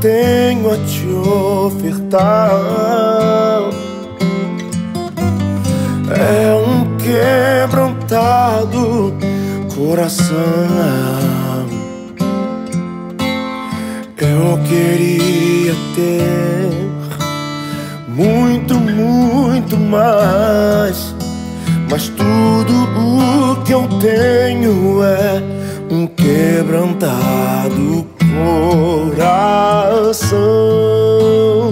tenho a te ofertar é um quebrantado coração. Eu queria ter muito, muito mais, mas tudo o que eu tenho é um quebrantado coração.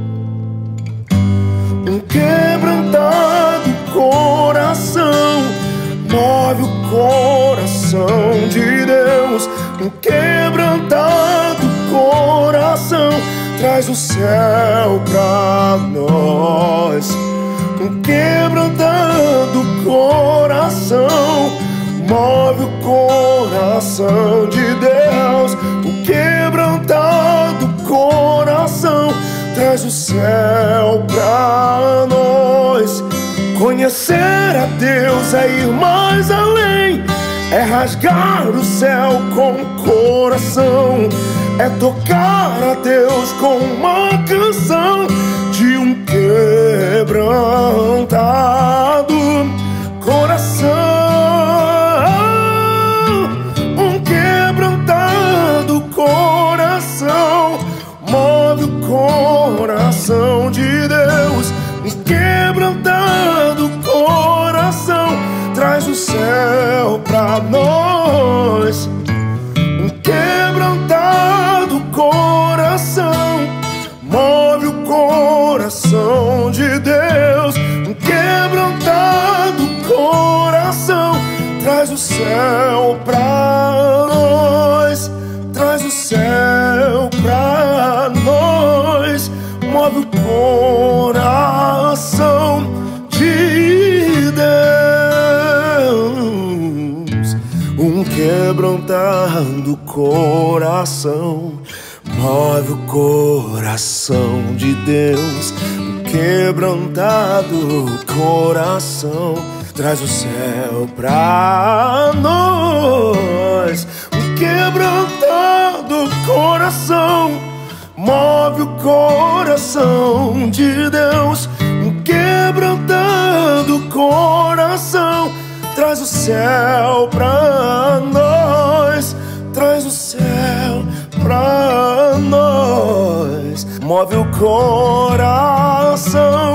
Um quebrantado coração move o coração de Deus. Um quebrantado coração traz o céu pra nós. Um quebrantado coração move o coração de Deus. O quebrantado coração traz o céu pra nós. Conhecer a Deus é ir mais além, é rasgar o céu com o coração, é tocar a Deus com uma canção de um quebrantado coração. Um quebrantado coração move o coração de Deus. Um quebrantado coração traz o céu pra nós. Um quebrantado coração move o coração de Deus. Um quebrantado coração traz o céu pra nós. Traz o céu pra nós. Move o coração de Deus. Um quebrantado coração move o coração de Deus. Um quebrantado coração traz o céu pra nós. Um quebrantado coração move o coração de Deus. Um quebrantado coração traz o céu pra nós. Traz o céu pra nós. Move o coração